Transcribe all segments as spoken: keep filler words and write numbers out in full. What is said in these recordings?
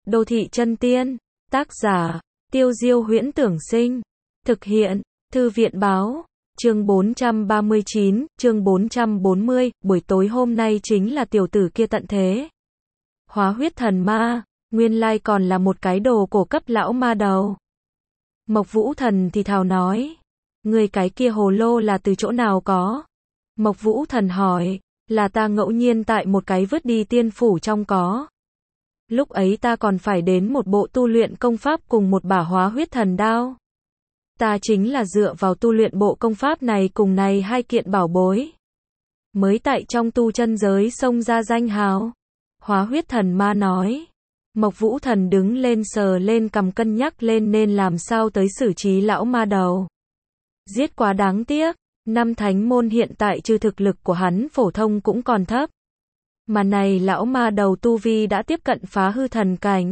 Đô thị chân tiên, tác giả, Tiêu Diêu Huyễn Tưởng Sinh, thực hiện, Thư viện Báo, chương bốn trăm ba mươi chín, chương bốn trăm bốn mươi, buổi tối hôm nay chính là tiểu tử kia tận thế. Hóa huyết thần ma, nguyên lai còn là một cái đồ cổ cấp lão ma đầu. Mộc Vũ Thần thì thào nói, người cái kia hồ lô là từ chỗ nào có? Mộc Vũ Thần hỏi, là ta ngẫu nhiên tại một cái vứt đi tiên phủ trong có. Lúc ấy ta còn phải đến một bộ tu luyện công pháp cùng một bả hóa huyết thần đao. Ta chính là dựa vào tu luyện bộ công pháp này cùng này hai kiện bảo bối, mới tại trong tu chân giới xông ra danh hào. Hóa huyết thần ma nói. Mộc Vũ Thần đứng lên sờ lên cằm cân nhắc lên nên làm sao tới xử trí lão ma đầu. Giết quá đáng tiếc, năm thánh môn hiện tại trừ thực lực của hắn phổ thông cũng còn thấp. Mà này lão ma đầu tu vi đã tiếp cận phá hư thần cảnh.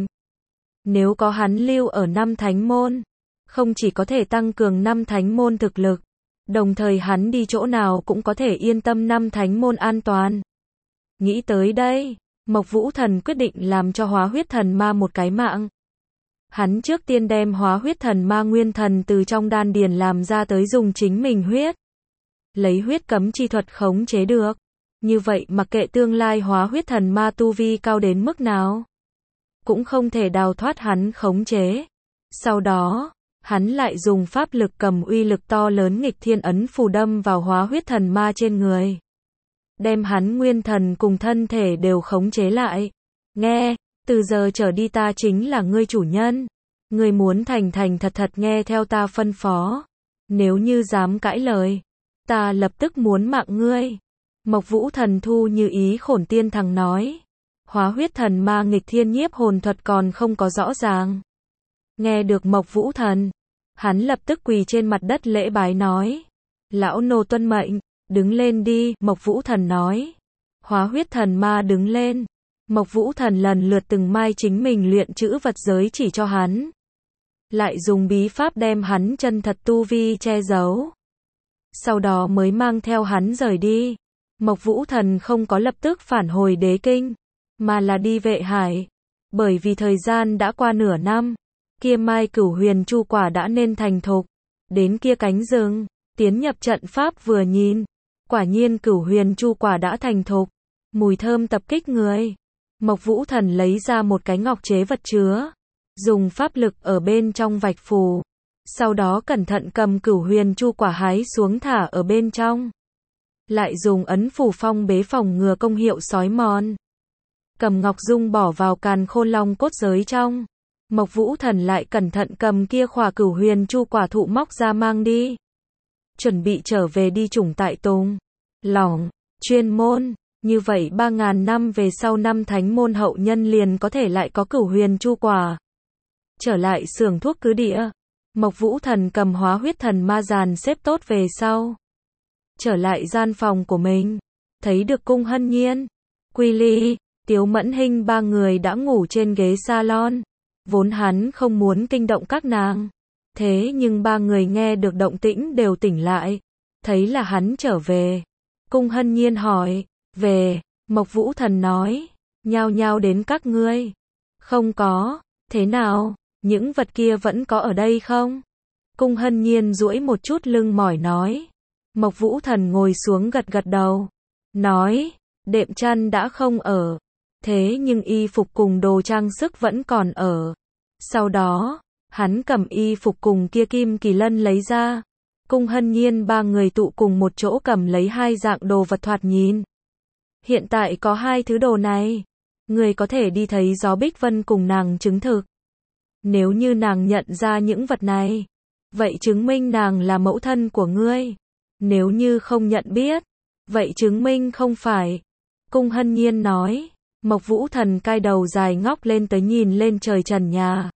Nếu có hắn lưu ở năm thánh môn, không chỉ có thể tăng cường năm thánh môn thực lực, đồng thời hắn đi chỗ nào cũng có thể yên tâm năm thánh môn an toàn. Nghĩ tới đây, Mộc Vũ Thần quyết định làm cho hóa huyết thần ma một cái mạng. Hắn trước tiên đem hóa huyết thần ma nguyên thần từ trong đan điền làm ra tới dùng chính mình huyết. Lấy huyết cấm chi thuật khống chế được. Như vậy mặc kệ tương lai hóa huyết thần ma tu vi cao đến mức nào, cũng không thể đào thoát hắn khống chế. Sau đó, hắn lại dùng pháp lực cầm uy lực to lớn nghịch thiên ấn phù đâm vào hóa huyết thần ma trên người. Đem hắn nguyên thần cùng thân thể đều khống chế lại. Nghe, từ giờ trở đi ta chính là ngươi chủ nhân. Ngươi muốn thành thành thật thật nghe theo ta phân phó. Nếu như dám cãi lời, ta lập tức muốn mạng ngươi. Mộc Vũ Thần thu như ý khổn tiên thằng nói. Hóa huyết thần ma nghịch thiên nhiếp hồn thuật còn không có rõ ràng. Nghe được Mộc Vũ Thần, hắn lập tức quỳ trên mặt đất lễ bái nói. Lão nô tuân mệnh, đứng lên đi, Mộc Vũ Thần nói. Hóa huyết thần ma đứng lên. Mộc Vũ Thần lần lượt từng mai chính mình luyện chữ vật giới chỉ cho hắn. Lại dùng bí pháp đem hắn chân thật tu vi che giấu. Sau đó mới mang theo hắn rời đi. Mộc Vũ Thần không có lập tức phản hồi đế kinh, mà là đi Vệ Hải. Bởi vì thời gian đã qua nửa năm, kia mai cửu huyền chu quả đã nên thành thục. Đến kia cánh rừng, tiến nhập trận pháp vừa nhìn, quả nhiên cửu huyền chu quả đã thành thục. Mùi thơm tập kích người. Mộc Vũ Thần lấy ra một cái ngọc chế vật chứa, dùng pháp lực ở bên trong vạch phù. Sau đó cẩn thận cầm cửu huyền chu quả hái xuống thả ở bên trong. Lại dùng ấn phù phong bế phòng ngừa công hiệu sói mòn. Cầm ngọc dung bỏ vào càn khôn long cốt giới trong. Mộc Vũ Thần lại cẩn thận cầm kia khỏa cửu huyền chu quả thụ móc ra mang đi. Chuẩn bị trở về đi chủng tại Tùng Lỏng, chuyên môn. Như vậy ba ngàn năm về sau năm thánh môn hậu nhân liền có thể lại có cửu huyền chu quả. Trở lại xưởng thuốc cứ địa. Mộc Vũ Thần cầm hóa huyết thần ma dàn xếp tốt về sau. Trở lại gian phòng của mình, thấy được Cung Hân Nhiên, Quy Ly, Tiếu Mẫn Hinh ba người đã ngủ trên ghế salon. Vốn hắn không muốn kinh động các nàng, thế nhưng ba người nghe được động tĩnh đều tỉnh lại, thấy là hắn trở về. Cung Hân Nhiên hỏi, về, Mộc Vũ Thần nói, nhao nhao đến các ngươi. Không có, thế nào, những vật kia vẫn có ở đây không? Cung Hân Nhiên duỗi một chút lưng mỏi nói. Mộc Vũ Thần ngồi xuống gật gật đầu, nói, đệm chăn đã không ở, thế nhưng y phục cùng đồ trang sức vẫn còn ở. Sau đó, hắn cầm y phục cùng kia kim kỳ lân lấy ra. Cung Hân Nhiên ba người tụ cùng một chỗ cầm lấy hai dạng đồ vật thoạt nhìn. Hiện tại có hai thứ đồ này, người có thể đi thấy Gió Bích Vân cùng nàng chứng thực. Nếu như nàng nhận ra những vật này, vậy chứng minh nàng là mẫu thân của ngươi. Nếu như không nhận biết, vậy chứng minh không phải. Cung Hân Nhiên nói. Mộc Vũ Thần cai đầu dài ngóc lên tới nhìn lên trời trần nhà.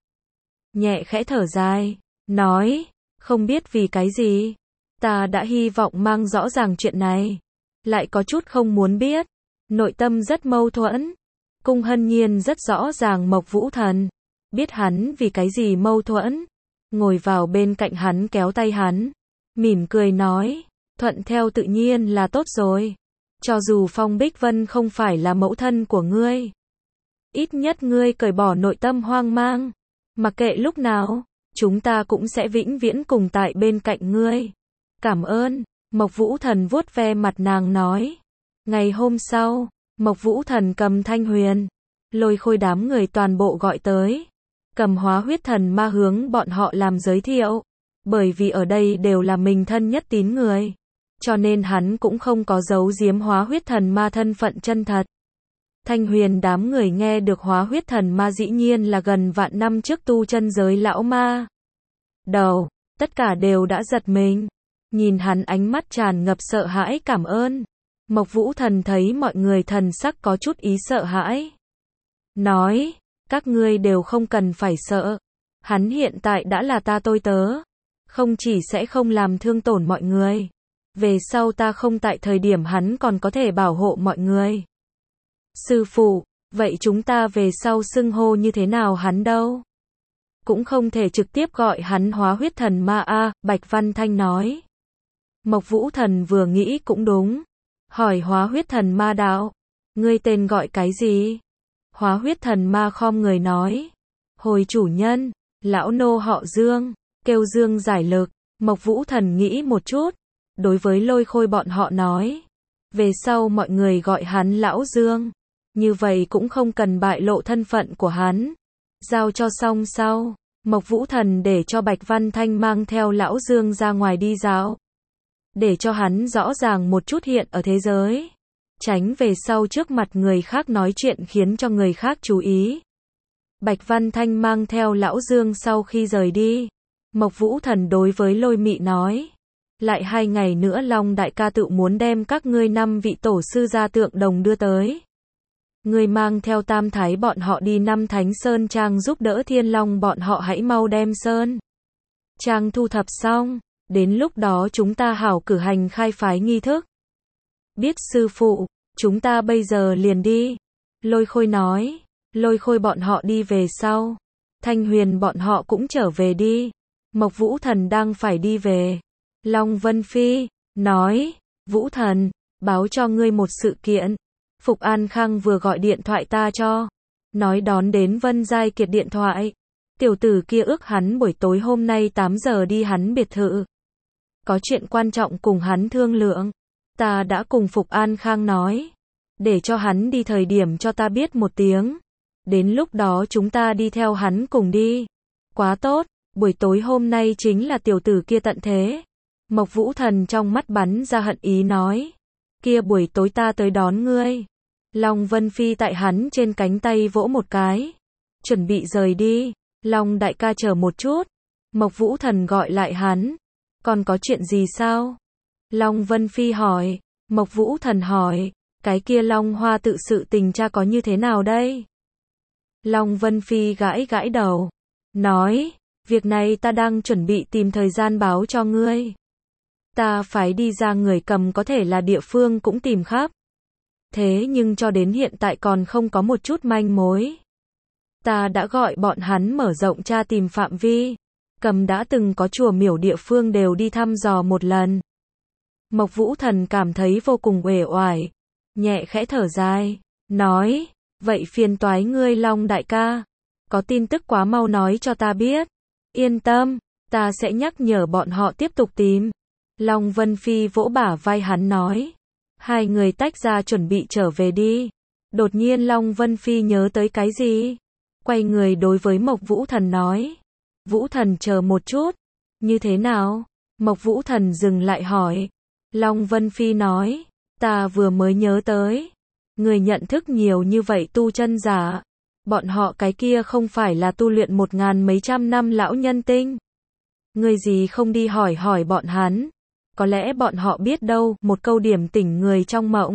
Nhẹ khẽ thở dài, nói, không biết vì cái gì, ta đã hy vọng mang rõ ràng chuyện này, lại có chút không muốn biết, nội tâm rất mâu thuẫn. Cung Hân Nhiên rất rõ ràng Mộc Vũ Thần, biết hắn vì cái gì mâu thuẫn, ngồi vào bên cạnh hắn kéo tay hắn, mỉm cười nói, thuận theo tự nhiên là tốt rồi. Cho dù Phong Bích Vân không phải là mẫu thân của ngươi, Ít nhất ngươi cởi bỏ nội tâm hoang mang. Mặc kệ lúc nào, chúng ta cũng sẽ vĩnh viễn cùng tại bên cạnh ngươi. Cảm ơn, Mộc Vũ Thần vuốt ve mặt nàng nói. Ngày hôm sau, Mộc Vũ Thần cầm Thanh Huyền, Lôi Khôi đám người toàn bộ gọi tới. Cầm hóa huyết thần ma hướng bọn họ làm giới thiệu. Bởi vì ở đây đều là mình thân nhất tín người. Cho nên hắn cũng không có giấu giếm hóa huyết thần ma thân phận chân thật. Thanh Huyền đám người nghe được hóa huyết thần ma dĩ nhiên là gần vạn năm trước tu chân giới lão ma. Đầu, tất cả đều đã giật mình. Nhìn hắn ánh mắt tràn ngập sợ hãi cảm ơn. Mộc Vũ Thần thấy mọi người thần sắc có chút ý sợ hãi. Nói, các ngươi đều không cần phải sợ. Hắn hiện tại đã là ta tôi tớ. Không chỉ sẽ không làm thương tổn mọi người. Về sau ta không tại thời điểm hắn còn có thể bảo hộ mọi người. Sư phụ, vậy chúng ta về sau xưng hô như thế nào hắn đâu? Cũng không thể trực tiếp gọi hắn hóa huyết thần ma a, Bạch Văn Thanh nói. Mộc Vũ Thần vừa nghĩ cũng đúng. Hỏi hóa huyết thần ma đạo, ngươi tên gọi cái gì? Hóa huyết thần ma khom người nói. Hồi chủ nhân, lão nô họ Dương, kêu Dương giải lực. Mộc Vũ Thần nghĩ một chút. Đối với Lôi Khôi bọn họ nói. Về sau mọi người gọi hắn lão Dương. Như vậy cũng không cần bại lộ thân phận của hắn. Giao cho xong sau, Mộc Vũ Thần để cho Bạch Văn Thanh mang theo lão Dương ra ngoài đi dạo. Để cho hắn rõ ràng một chút hiện ở thế giới. Tránh về sau trước mặt người khác nói chuyện khiến cho người khác chú ý. Bạch Văn Thanh mang theo lão Dương sau khi rời đi. Mộc Vũ Thần đối với Lôi Mị nói. Lại hai ngày nữa Long đại ca tự muốn đem các ngươi năm vị tổ sư gia tượng đồng đưa tới. Ngươi mang theo Tam Thái bọn họ đi năm Thánh Sơn Trang giúp đỡ Thiên Long bọn họ hãy mau đem Sơn Trang thu thập xong. Đến lúc đó chúng ta hảo cử hành khai phái nghi thức. Biết sư phụ, chúng ta bây giờ liền đi. Lôi Khôi nói. Lôi Khôi bọn họ đi về sau. Thanh Huyền bọn họ cũng trở về đi. Mộc Vũ Thần đang phải đi về. Long Vân Phi, nói. Vũ Thần, báo cho ngươi một sự kiện. Phục An Khang vừa gọi điện thoại ta cho. Nói đón đến Vân Giai Kiệt điện thoại. Tiểu tử kia ước hắn buổi tối hôm nay tám giờ đi hắn biệt thự. Có chuyện quan trọng cùng hắn thương lượng. Ta đã cùng Phục An Khang nói. Để cho hắn đi thời điểm cho ta biết một tiếng. Đến lúc đó chúng ta đi theo hắn cùng đi. Quá tốt, buổi tối hôm nay chính là tiểu tử kia tận thế. Mộc Vũ Thần trong mắt bắn ra hận ý nói. Kia buổi tối ta tới đón ngươi. Long Vân Phi tại hắn trên cánh tay vỗ một cái. Chuẩn bị rời đi. Long đại ca chờ một chút. Mộc Vũ Thần gọi lại hắn. Còn có chuyện gì sao? Long Vân Phi hỏi. Mộc Vũ Thần hỏi. Cái kia Long Hoa tự sự tình cha có như thế nào đây? Long Vân Phi gãi gãi đầu. Nói. Việc này ta đang chuẩn bị tìm thời gian báo cho ngươi. Ta phải đi ra người cầm có thể là địa phương cũng tìm khắp. Thế nhưng cho đến hiện tại còn không có một chút manh mối. Ta đã gọi bọn hắn mở rộng tra tìm phạm vi. Cầm đã từng có chùa miểu địa phương đều đi thăm dò một lần. Mộc Vũ Thần cảm thấy vô cùng uể oải. Nhẹ khẽ thở dài. Nói. Vậy phiền toái ngươi Long đại ca. Có tin tức quá mau nói cho ta biết. Yên tâm. Ta sẽ nhắc nhở bọn họ tiếp tục tìm. Long Vân Phi vỗ bả vai hắn nói. Hai người tách ra chuẩn bị trở về đi. Đột nhiên Long Vân Phi nhớ tới cái gì? Quay người đối với Mộc Vũ Thần nói. Vũ Thần chờ một chút. Như thế nào? Mộc Vũ Thần dừng lại hỏi. Long Vân Phi nói. Ta vừa mới nhớ tới. Người nhận thức nhiều như vậy tu chân giả. Bọn họ cái kia không phải là tu luyện một ngàn mấy trăm năm lão nhân tinh. Người gì không đi hỏi hỏi bọn hắn. Có lẽ bọn họ biết đâu, một câu điểm tỉnh người trong mộng.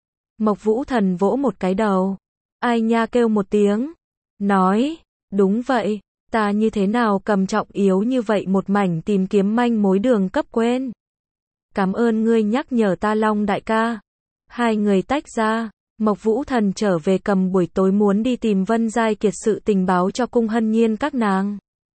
Mộc Vũ Thần vỗ một cái đầu. Ai nha kêu một tiếng. Nói, đúng vậy, ta như thế nào cầm trọng yếu như vậy một mảnh tìm kiếm manh mối đường cấp quên. Cảm ơn ngươi nhắc nhở ta Long đại ca. Hai người tách ra, Mộc Vũ Thần trở về cầm buổi tối muốn đi tìm Vân Giai Kiệt sự tình báo cho Cung Hân Nhiên các nàng.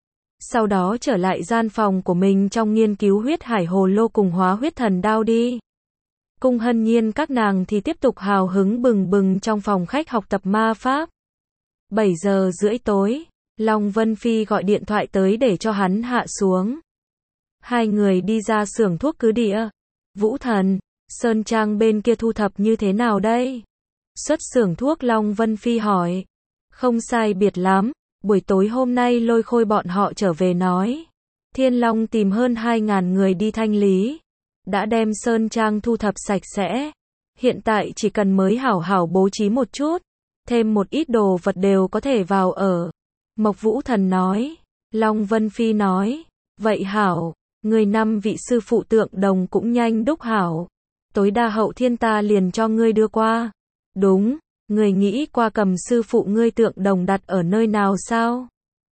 Sau đó trở lại gian phòng của mình trong nghiên cứu huyết hải hồ lô cùng hóa huyết thần đao đi. Cung Hân Nhiên các nàng thì tiếp tục hào hứng bừng bừng trong phòng khách học tập ma pháp. bảy giờ rưỡi tối, Long Vân Phi gọi điện thoại tới để cho hắn hạ xuống. Hai người đi ra xưởng thuốc cứ địa. Vũ Thần, Sơn Trang bên kia thu thập như thế nào đây? Xuất xưởng thuốc Long Vân Phi hỏi. Không sai biệt lắm, buổi tối hôm nay Lôi Khôi bọn họ trở về nói. Thiên Long tìm hơn hai ngàn người đi thanh lý. Đã đem Sơn Trang thu thập sạch sẽ. Hiện tại chỉ cần mới hảo hảo bố trí một chút. Thêm một ít đồ vật đều có thể vào ở. Mộc Vũ Thần nói. Long Vân Phi nói. Vậy hảo, người năm vị sư phụ tượng đồng cũng nhanh đúc hảo. Tối đa hậu thiên ta liền cho ngươi đưa qua. Đúng, người nghĩ qua cầm sư phụ ngươi tượng đồng đặt ở nơi nào sao?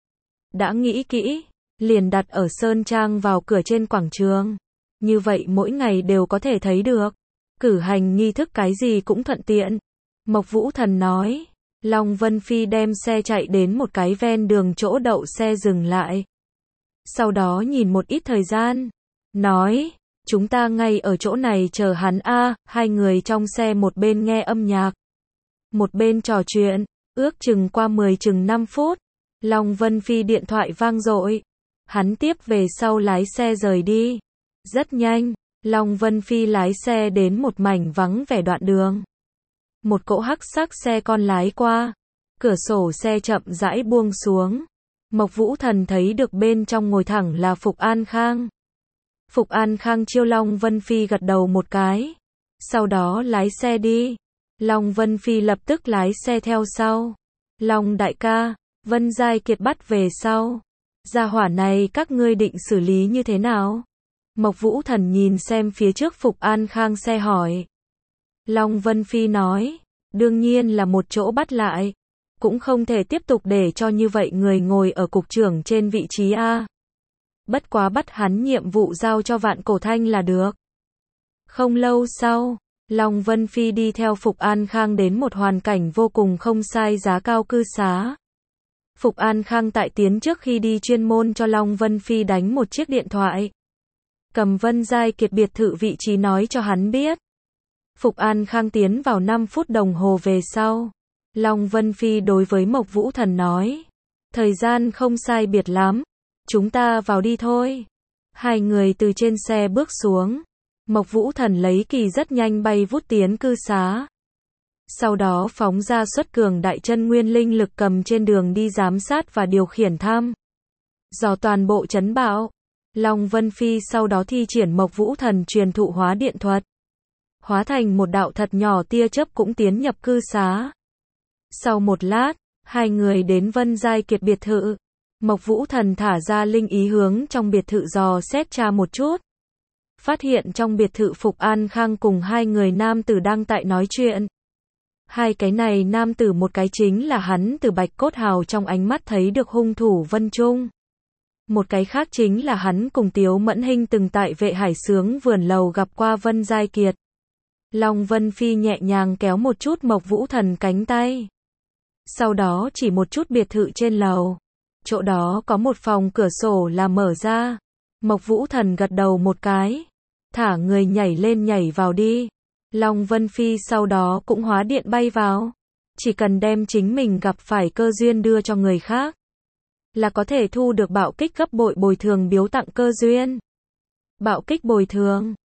Đã nghĩ kỹ, liền đặt ở Sơn Trang vào cửa trên quảng trường. Như vậy mỗi ngày đều có thể thấy được. Cử hành nghi thức cái gì cũng thuận tiện. Mộc Vũ Thần nói. Long Vân Phi đem xe chạy đến một cái ven đường chỗ đậu xe dừng lại. Sau đó nhìn một ít thời gian. Nói, chúng ta ngay ở chỗ này chờ hắn a. Hai người trong xe một bên nghe âm nhạc. Một bên trò chuyện. Ước chừng qua mười chừng năm phút. Long Vân Phi điện thoại vang dội. Hắn tiếp về sau lái xe rời đi. Rất nhanh, Long Vân Phi lái xe đến một mảnh vắng vẻ đoạn đường. Một cỗ hắc sắc xe con lái qua. Cửa sổ xe chậm rãi buông xuống. Mộc Vũ Thần thấy được bên trong ngồi thẳng là Phục An Khang. Phục An Khang chiêu Long Vân Phi gật đầu một cái. Sau đó lái xe đi. Long Vân Phi lập tức lái xe theo sau. Long đại ca, Vân Giai Kiệt bắt về sau. Gia hỏa này các ngươi định xử lý như thế nào? Mộc Vũ Thần nhìn xem phía trước Phục An Khang xe hỏi. Long Vân Phi nói, đương nhiên là một chỗ bắt lại. Cũng không thể tiếp tục để cho như vậy người ngồi ở cục trưởng trên vị trí A. Bất quá bắt hắn nhiệm vụ giao cho Vạn Cổ Thanh là được. Không lâu sau, Long Vân Phi đi theo Phục An Khang đến một hoàn cảnh vô cùng không sai giá cao cư xá. Phục An Khang tại tiến trước khi đi chuyên môn cho Long Vân Phi đánh một chiếc điện thoại. Cầm Vân Giai Kiệt biệt thự vị trí nói cho hắn biết. Phục An Khang tiến vào năm phút đồng hồ về sau. Long Vân Phi đối với Mộc Vũ Thần nói. Thời gian không sai biệt lắm. Chúng ta vào đi thôi. Hai người từ trên xe bước xuống. Mộc Vũ Thần lấy kỳ rất nhanh bay vút tiến cư xá. Sau đó phóng ra xuất cường đại chân nguyên linh lực cầm trên đường đi giám sát và điều khiển thăm dò toàn bộ trấn bão. Long Vân Phi sau đó thi triển Mộc Vũ Thần truyền thụ hóa điện thuật. Hóa thành một đạo thật nhỏ tia chớp cũng tiến nhập cư xá. Sau một lát, hai người đến Vân Giai Kiệt biệt thự. Mộc Vũ Thần thả ra linh ý hướng trong biệt thự dò xét tra một chút. Phát hiện trong biệt thự Phục An Khang cùng hai người nam tử đang tại nói chuyện. Hai cái này nam tử một cái chính là hắn từ Bạch Cốt Hào trong ánh mắt thấy được hung thủ Vân Trung. Một cái khác chính là hắn cùng Tiếu Mẫn Hinh từng tại Vệ Hải Sướng vườn lầu gặp qua Vân Giai Kiệt. Long Vân Phi nhẹ nhàng kéo một chút Mộc Vũ Thần cánh tay. Sau đó chỉ một chút biệt thự trên lầu. Chỗ đó có một phòng cửa sổ là mở ra. Mộc Vũ Thần gật đầu một cái. Thả người nhảy lên nhảy vào đi. Long Vân Phi sau đó cũng hóa điện bay vào. Chỉ cần đem chính mình gặp phải cơ duyên đưa cho người khác. Là có thể thu được bạo kích gấp bội bồi thường biếu tặng cơ duyên. Bạo kích bồi thường.